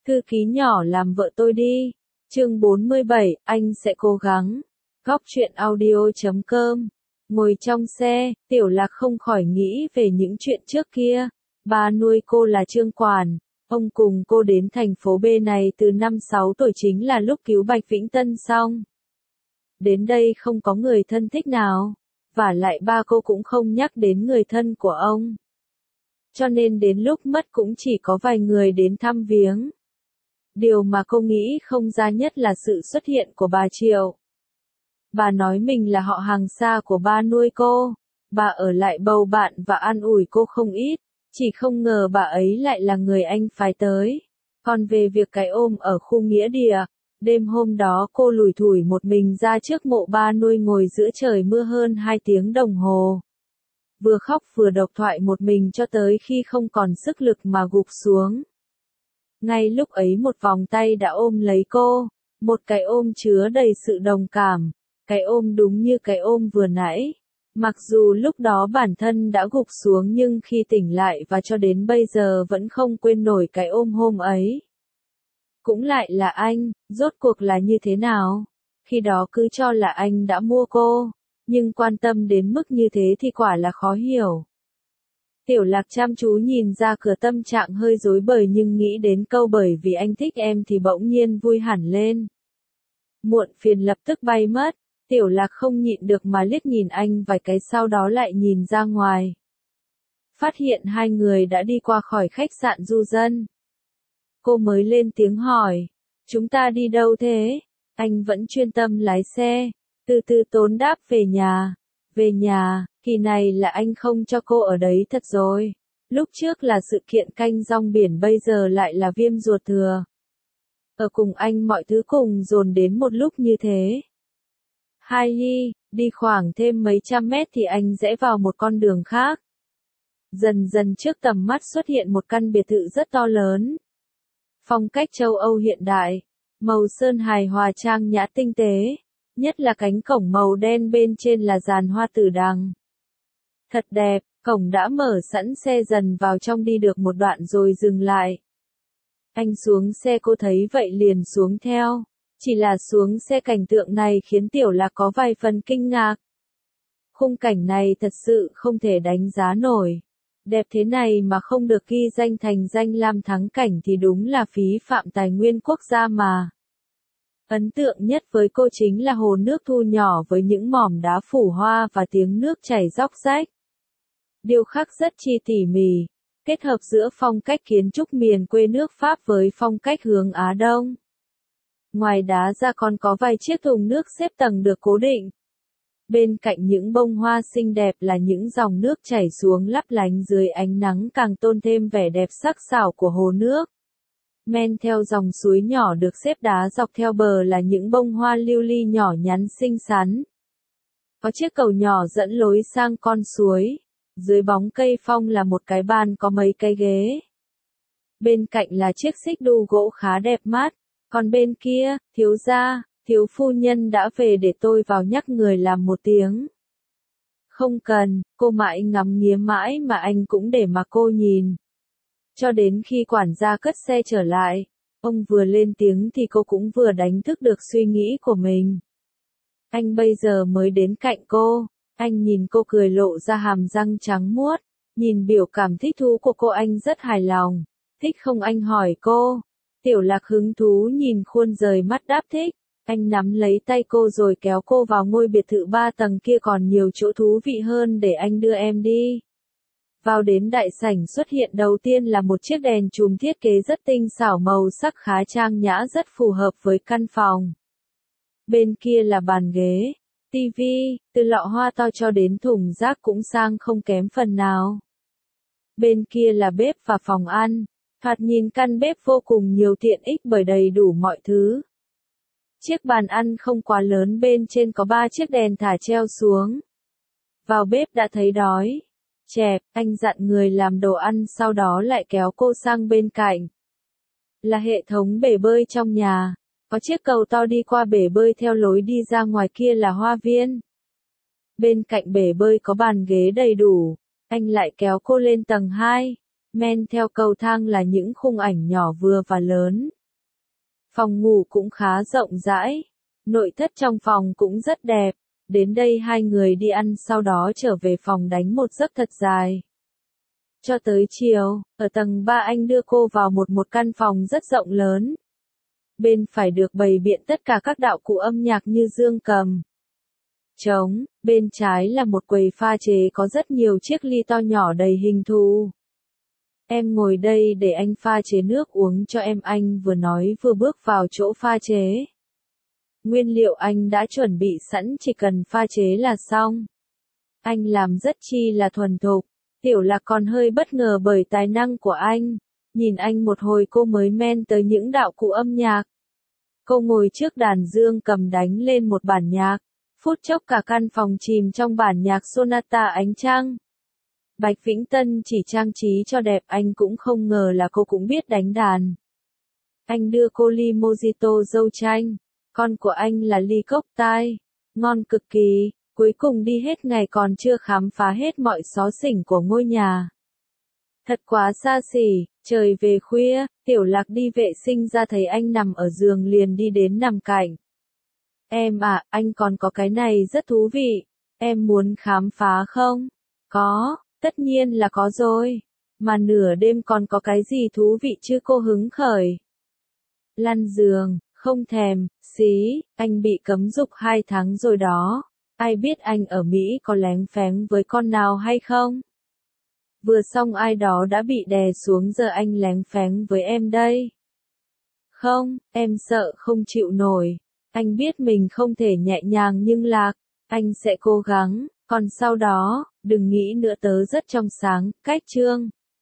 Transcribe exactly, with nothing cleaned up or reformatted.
Thư ký nhỏ làm vợ tôi đi. Chương bốn mươi bảy, anh sẽ cố gắng. Góc truyện audio chấm com. Ngồi trong xe, Tiểu Lạc không khỏi nghĩ về những chuyện trước kia. Ba nuôi cô là Trương Quản. Ông cùng cô đến thành phố B này từ năm sáu tuổi, chính là lúc cứu Bạch Vĩnh Tân xong. Đến đây không có người thân thích nào. Vả lại ba cô cũng không nhắc đến người thân của ông. Cho nên đến lúc mất cũng chỉ có vài người đến thăm viếng. Điều mà cô nghĩ không ra nhất là sự xuất hiện của bà Triệu. Bà nói mình là họ hàng xa của ba nuôi cô. Bà ở lại bầu bạn và an ủi cô không ít. Chỉ không ngờ bà ấy lại là người anh phái tới. Còn về việc cái ôm ở khu nghĩa địa, đêm hôm đó cô lủi thủi một mình ra trước mộ ba nuôi, ngồi giữa trời mưa hơn hai tiếng đồng hồ. Vừa khóc vừa độc thoại một mình cho tới khi không còn sức lực mà gục xuống. Ngay lúc ấy một vòng tay đã ôm lấy cô, một cái ôm chứa đầy sự đồng cảm, cái ôm đúng như cái ôm vừa nãy. Mặc dù lúc đó bản thân đã gục xuống nhưng khi tỉnh lại và cho đến bây giờ vẫn không quên nổi cái ôm hôm ấy. Cũng lại là anh, rốt cuộc là như thế nào? Khi đó cứ cho là anh đã mua cô, nhưng quan tâm đến mức như thế thì quả là khó hiểu. Tiểu Lạc chăm chú nhìn ra cửa, tâm trạng hơi rối bời nhưng nghĩ đến câu bởi vì anh thích em thì bỗng nhiên vui hẳn lên. Muộn phiền lập tức bay mất, Tiểu Lạc không nhịn được mà liếc nhìn anh vài cái, sau đó lại nhìn ra ngoài. Phát hiện hai người đã đi qua khỏi khách sạn du dân. Cô mới lên tiếng hỏi, chúng ta đi đâu thế? Anh vẫn chuyên tâm lái xe, từ từ tốn đáp, về nhà. Về nhà, kỳ này là anh không cho cô ở đấy thật rồi. Lúc trước là sự kiện canh rong biển, bây giờ lại là viêm ruột thừa. Ở cùng anh mọi thứ cùng dồn đến một lúc như thế. Hai Ly, đi khoảng thêm mấy trăm mét thì anh rẽ vào một con đường khác. Dần dần trước tầm mắt xuất hiện một căn biệt thự rất to lớn. Phong cách châu Âu hiện đại, màu sơn hài hòa trang nhã tinh tế. Nhất là cánh cổng màu đen bên trên là dàn hoa tử đằng. Thật đẹp, cổng đã mở sẵn, xe dần vào trong, đi được một đoạn rồi dừng lại. Anh xuống xe, cô thấy vậy liền xuống theo. Chỉ là xuống xe cảnh tượng này khiến Tiểu Lạc có vài phần kinh ngạc. Khung cảnh này thật sự không thể đánh giá nổi. Đẹp thế này mà không được ghi danh thành danh lam thắng cảnh thì đúng là phí phạm tài nguyên quốc gia mà. Ấn tượng nhất với cô chính là hồ nước thu nhỏ với những mỏm đá phủ hoa và tiếng nước chảy róc rách. Điêu khắc rất chi tỉ mỉ, kết hợp giữa phong cách kiến trúc miền quê nước Pháp với phong cách hướng Á Đông. Ngoài đá ra còn có vài chiếc thùng nước xếp tầng được cố định. Bên cạnh những bông hoa xinh đẹp là những dòng nước chảy xuống lấp lánh dưới ánh nắng, càng tôn thêm vẻ đẹp sắc sảo của hồ nước. Men theo dòng suối nhỏ được xếp đá dọc theo bờ là những bông hoa lưu ly nhỏ nhắn xinh xắn. Có chiếc cầu nhỏ dẫn lối sang con suối. Dưới bóng cây phong là một cái bàn có mấy cái ghế. Bên cạnh là chiếc xích đu gỗ khá đẹp mắt. Còn bên kia, thiếu gia, thiếu phu nhân đã về, để tôi vào nhắc người làm một tiếng. Không cần, cô mãi ngắm nghía mãi mà anh cũng để mà cô nhìn. Cho đến khi quản gia cất xe trở lại, ông vừa lên tiếng thì cô cũng vừa đánh thức được suy nghĩ của mình. Anh bây giờ mới đến cạnh cô, anh nhìn cô cười lộ ra hàm răng trắng muốt, nhìn biểu cảm thích thú của cô anh rất hài lòng. Thích không, anh hỏi cô. Tiểu Lạc hứng thú nhìn khuôn rời mắt đáp thích. Anh nắm lấy tay cô rồi kéo cô vào ngôi biệt thự ba tầng kia, còn nhiều chỗ thú vị hơn, để anh đưa em đi. Vào đến đại sảnh, xuất hiện đầu tiên là một chiếc đèn chùm thiết kế rất tinh xảo, màu sắc khá trang nhã, rất phù hợp với căn phòng. Bên kia là bàn ghế, tivi, từ lọ hoa to cho đến thùng rác cũng sang không kém phần nào. Bên kia là bếp và phòng ăn, thoạt nhìn căn bếp vô cùng nhiều tiện ích bởi đầy đủ mọi thứ. Chiếc bàn ăn không quá lớn, bên trên có ba chiếc đèn thả treo xuống. Vào bếp đã thấy đói. Chẹp, anh dặn người làm đồ ăn, sau đó lại kéo cô sang bên cạnh. Là hệ thống bể bơi trong nhà. Có chiếc cầu to đi qua bể bơi, theo lối đi ra ngoài kia là hoa viên. Bên cạnh bể bơi có bàn ghế đầy đủ. Anh lại kéo cô lên tầng hai. Men theo cầu thang là những khung ảnh nhỏ vừa và lớn. Phòng ngủ cũng khá rộng rãi. Nội thất trong phòng cũng rất đẹp. Đến đây hai người đi ăn sau đó trở về phòng đánh một giấc thật dài. Cho tới chiều, ở tầng ba anh đưa cô vào một một căn phòng rất rộng lớn. Bên phải được bày biện tất cả các đạo cụ âm nhạc như dương cầm, trống, bên trái là một quầy pha chế có rất nhiều chiếc ly to nhỏ đầy hình thù. Em ngồi đây để anh pha chế nước uống cho em, anh vừa nói vừa bước vào chỗ pha chế. Nguyên liệu anh đã chuẩn bị sẵn, chỉ cần pha chế là xong. Anh làm rất chi là thuần thục. Tiểu Lạc còn hơi bất ngờ bởi tài năng của anh. Nhìn anh một hồi cô mới men tới những đạo cụ âm nhạc. Cô ngồi trước đàn dương cầm đánh lên một bản nhạc. Phút chốc cả căn phòng chìm trong bản nhạc Sonata Ánh Trăng. Bạch Vĩnh Tân chỉ trang trí cho đẹp, anh cũng không ngờ là cô cũng biết đánh đàn. Anh đưa cô ly mojito dâu chanh. Con của anh là ly cốc tai. Ngon cực kỳ. Cuối cùng đi hết ngày còn chưa khám phá hết mọi xó xỉnh của ngôi nhà. Thật quá xa xỉ. Trời về khuya, Tiểu Lạc đi vệ sinh ra thấy anh nằm ở giường liền đi đến nằm cạnh. Em à, anh còn có cái này rất thú vị. Em muốn khám phá không? Có, tất nhiên là có rồi. Mà nửa đêm còn có cái gì thú vị chứ, cô hứng khởi. Lăn giường, không thèm, xí, anh bị cấm dục hai tháng rồi đó. Ai biết anh ở Mỹ có lén phén với con nào hay không? Vừa xong ai đó đã bị đè xuống, giờ anh lén phén với em đây. Không, em sợ không chịu nổi. Anh biết mình không thể nhẹ nhàng nhưng Lạc, anh sẽ cố gắng, còn sau đó, đừng nghĩ nữa, tớ rất trong sáng, cách chương.